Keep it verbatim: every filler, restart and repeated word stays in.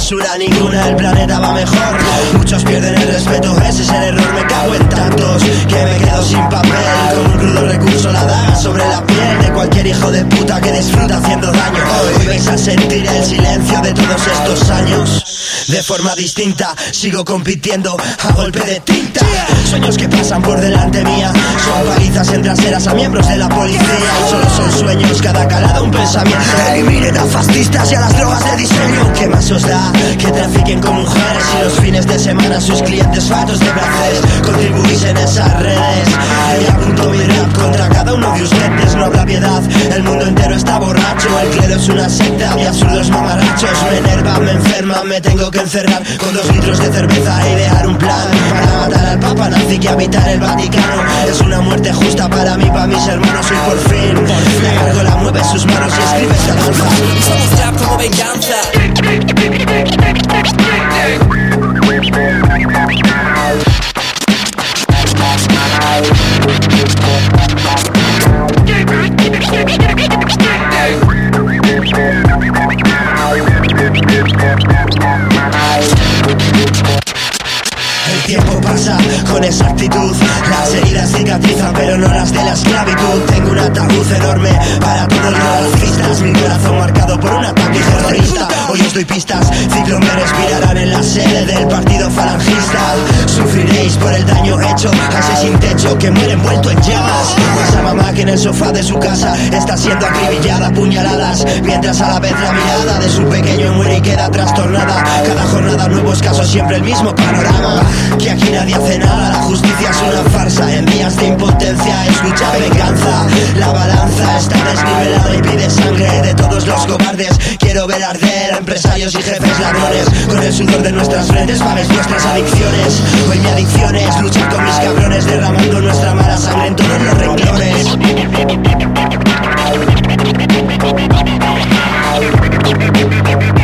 basura ninguna, el planeta va mejor. Muchos pierden el respeto, ese es el error. Me cago en tantos que me quedo sin papel. Con un crudo recurso la daga sobre la piel de cualquier hijo de puta que disfruta haciendo daño. Hoy vais a sentir el silencio de todos estos años. De forma distinta sigo compitiendo a golpe de tinta. Sueños que pasan por delante mía son palizas en traseras a miembros de la policía. Y solo son sueños, cada calado un pensamiento. Eliminen a fascistas y a las drogas de diseño. ¿Qué más os da que trafiquen con mujeres y los fines de semana sus clientes fatos de placeres? Contribuís en esas redes y apunto mi rap contra cada uno de ustedes. No habrá piedad, el mundo entero está borracho. El clero es una secta y absurdos mamarrachos. Me enerva, me enferma, me tengo que encerrar con dos litros de cerveza y dejar un plan para matar al papa nazi que habita en el Vaticano. Es una muerte justa para mí, para mis hermanos. Y por fin, la gárgola mueve sus manos y escribe esta danza. Y somos rap como venganza. El tiempo pasa con exactitud, las heridas cicatrizan pero no las de la esclavitud. Tengo un ataúd enorme para todos los racistas, mi corazón marcado por un ataque terrorista. Hoy os doy pistas, ciclo me respirarán en la sede del partido falangista. Sufriréis por el daño hecho a ese sin techo que muere envuelto en llamas. O esa mamá que en el sofá de su casa está siendo acribillada a puñaladas, mientras a la vez la mirada de su pequeño muere y queda trastornada. Cada jornada nuevos casos, siempre el mismo panorama. Que aquí nadie hace nada, la justicia es una farsa. En días de impotencia escucha venganza. La balanza está desnivelada y pide sangre de todos los cobardes. Quiero ver arder a empresarios y jefes ladrones. Con el sudor de nuestras frentes pagues nuestras adicciones. Hoy mi adicción es luchar con mis cabrones, derramando nuestra mala sangre en todos los renglones. We'll be right back.